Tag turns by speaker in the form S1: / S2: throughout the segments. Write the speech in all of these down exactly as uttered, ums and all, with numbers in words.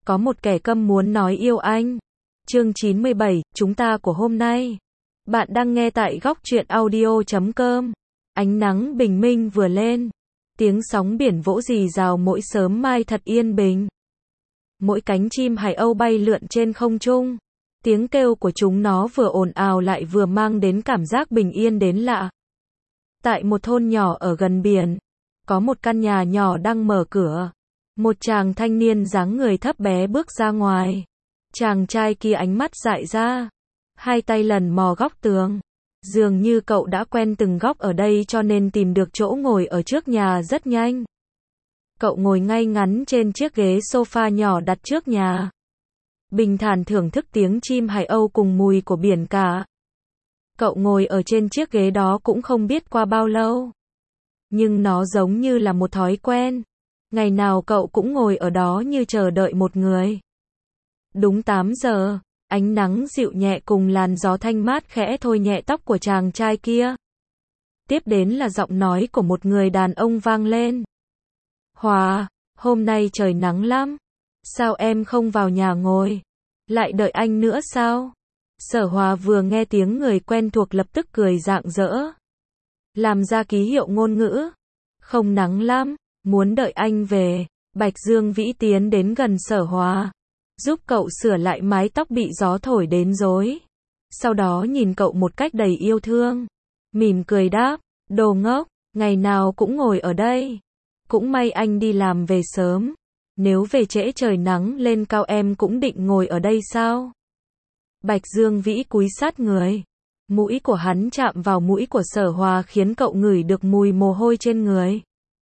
S1: Có một kẻ câm muốn nói yêu anh. Chương chín mươi bảy, chúng ta của hôm nay. Bạn đang nghe tại góc truyện audio chấm com. Ánh nắng bình minh vừa lên. Tiếng sóng biển vỗ rì rào mỗi sớm mai thật yên bình. Mỗi cánh chim hải âu bay lượn trên không trung. Tiếng kêu của chúng nó vừa ồn ào lại vừa mang đến cảm giác bình yên đến lạ. Tại một thôn nhỏ ở gần biển, có một căn nhà nhỏ đang mở cửa. Một chàng thanh niên dáng người thấp bé bước ra ngoài. Chàng trai kia ánh mắt dại ra, hai tay lần mò góc tường. Dường như cậu đã quen từng góc ở đây cho nên tìm được chỗ ngồi ở trước nhà rất nhanh. Cậu ngồi ngay ngắn trên chiếc ghế sofa nhỏ đặt trước nhà. Bình thản thưởng thức tiếng chim hải âu cùng mùi của biển cả. Cậu ngồi ở trên chiếc ghế đó cũng không biết qua bao lâu. Nhưng nó giống như là một thói quen. Ngày nào cậu cũng ngồi ở đó như chờ đợi một người. Đúng tám giờ, ánh nắng dịu nhẹ cùng làn gió thanh mát khẽ thôi nhẹ tóc của chàng trai kia. Tiếp đến là giọng nói của một người đàn ông vang lên. Hòa, hôm nay trời nắng lắm. Sao em không vào nhà ngồi? Lại đợi anh nữa sao? Sở Hòa vừa nghe tiếng người quen thuộc lập tức cười rạng rỡ. Làm ra ký hiệu ngôn ngữ. Không nắng lắm, muốn đợi anh về. Bạch Dương Vĩ tiến đến gần Sở Hòa, giúp cậu sửa lại mái tóc bị gió thổi đến rối. Sau đó nhìn cậu một cách đầy yêu thương. Mỉm cười đáp, đồ ngốc, ngày nào cũng ngồi ở đây. Cũng may anh đi làm về sớm. Nếu về trễ trời nắng lên cao em cũng định ngồi ở đây sao? Bạch Dương Vĩ cúi sát người. Mũi của hắn chạm vào mũi của Sở Hòa khiến cậu ngửi được mùi mồ hôi trên người.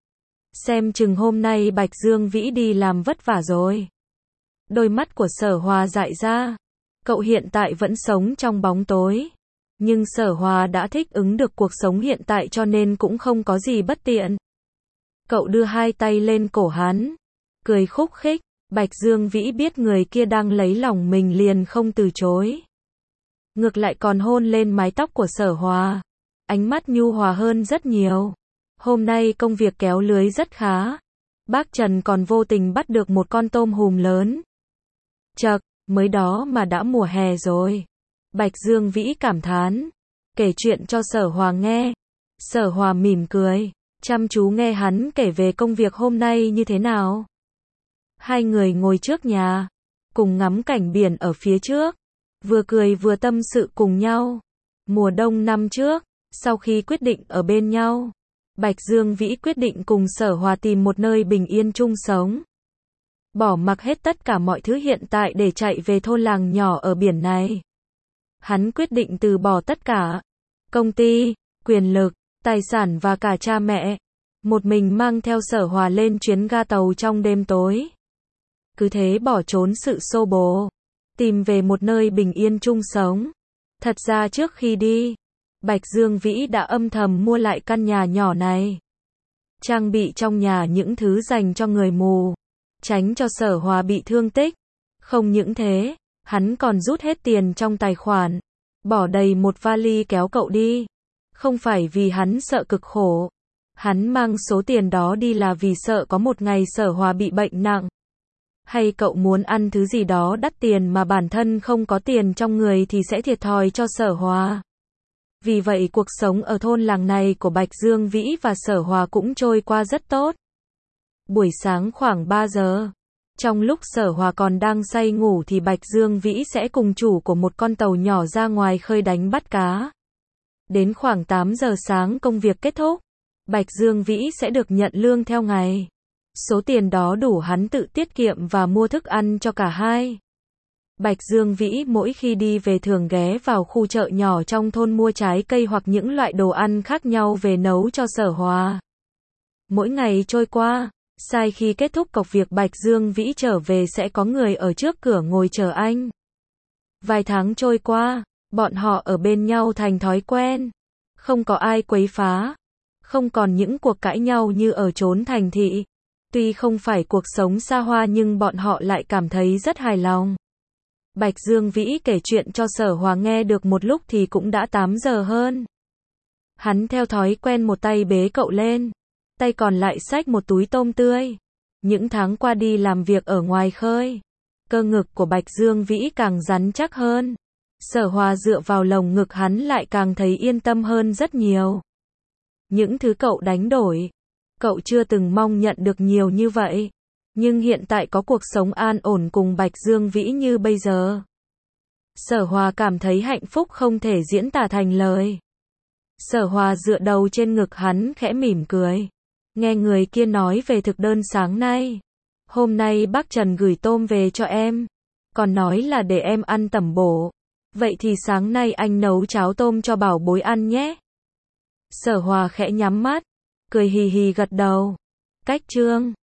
S1: Xem chừng hôm nay Bạch Dương Vĩ đi làm vất vả rồi. Đôi mắt của Sở Hòa dại ra. Cậu hiện tại vẫn sống trong bóng tối. Nhưng Sở Hòa đã thích ứng được cuộc sống hiện tại cho nên cũng không có gì bất tiện. Cậu đưa hai tay lên cổ hắn. Cười khúc khích. Bạch Dương Vĩ biết người kia đang lấy lòng mình liền không từ chối. Ngược lại còn hôn lên mái tóc của Sở Hòa. Ánh mắt nhu hòa hơn rất nhiều. Hôm nay công việc kéo lưới rất khá. Bác Trần còn vô tình bắt được một con tôm hùm lớn. Chậc, mới đó mà đã mùa hè rồi. Bạch Dương Vĩ cảm thán. Kể chuyện cho Sở Hòa nghe. Sở Hòa mỉm cười. Chăm chú nghe hắn kể về công việc hôm nay như thế nào. Hai người ngồi trước nhà. Cùng ngắm cảnh biển ở phía trước. Vừa cười vừa tâm sự cùng nhau. Mùa đông năm trước, sau khi quyết định ở bên nhau, Bạch Dương Vĩ quyết định cùng Sở Hòa tìm một nơi bình yên chung sống. Bỏ mặc hết tất cả mọi thứ hiện tại để chạy về thôn làng nhỏ ở biển này. Hắn quyết định từ bỏ tất cả. Công ty, quyền lực, tài sản và cả cha mẹ. Một mình mang theo Sở Hòa lên chuyến ga tàu trong đêm tối. Cứ thế bỏ trốn sự xô bồ. Tìm về một nơi bình yên chung sống. Thật ra trước khi đi, Bạch Dương Vĩ đã âm thầm mua lại căn nhà nhỏ này. Trang bị trong nhà những thứ dành cho người mù. Tránh cho Sở Hòa bị thương tích. Không những thế, hắn còn rút hết tiền trong tài khoản. Bỏ đầy một vali kéo cậu đi. Không phải vì hắn sợ cực khổ. Hắn mang số tiền đó đi là vì sợ có một ngày Sở Hòa bị bệnh nặng. Hay cậu muốn ăn thứ gì đó đắt tiền mà bản thân không có tiền trong người thì sẽ thiệt thòi cho Sở Hòa. Vì vậy cuộc sống ở thôn làng này của Bạch Dương Vĩ và Sở Hòa cũng trôi qua rất tốt. Buổi sáng khoảng ba giờ, trong lúc Sở Hòa còn đang say ngủ thì Bạch Dương Vĩ sẽ cùng chủ của một con tàu nhỏ ra ngoài khơi đánh bắt cá. Đến khoảng tám giờ sáng công việc kết thúc, Bạch Dương Vĩ sẽ được nhận lương theo ngày. Số tiền đó đủ hắn tự tiết kiệm và mua thức ăn cho cả hai. Bạch Dương Vĩ mỗi khi đi về thường ghé vào khu chợ nhỏ trong thôn mua trái cây hoặc những loại đồ ăn khác nhau về nấu cho Sở Hòa. Mỗi ngày trôi qua, sai khi kết thúc công việc Bạch Dương Vĩ trở về sẽ có người ở trước cửa ngồi chờ anh. Vài tháng trôi qua, bọn họ ở bên nhau thành thói quen. Không có ai quấy phá. Không còn những cuộc cãi nhau như ở chốn thành thị. Tuy không phải cuộc sống xa hoa nhưng bọn họ lại cảm thấy rất hài lòng. Bạch Dương Vĩ kể chuyện cho Sở Hòa nghe được một lúc thì cũng đã tám giờ hơn. Hắn theo thói quen một tay bế cậu lên, tay còn lại xách một túi tôm tươi. Những tháng qua đi làm việc ở ngoài khơi, cơ ngực của Bạch Dương Vĩ càng rắn chắc hơn. Sở Hòa dựa vào lồng ngực hắn lại càng thấy yên tâm hơn rất nhiều. Những thứ cậu đánh đổi, cậu chưa từng mong nhận được nhiều như vậy. Nhưng hiện tại có cuộc sống an ổn cùng Bạch Dương Vĩ như bây giờ. Sở Hòa cảm thấy hạnh phúc không thể diễn tả thành lời. Sở Hòa dựa đầu trên ngực hắn khẽ mỉm cười. Nghe người kia nói về thực đơn sáng nay. Hôm nay bác Trần gửi tôm về cho em. Còn nói là để em ăn tẩm bổ. Vậy thì sáng nay anh nấu cháo tôm cho bảo bối ăn nhé. Sở Hòa khẽ nhắm mắt, cười hì hì gật đầu. Cách chương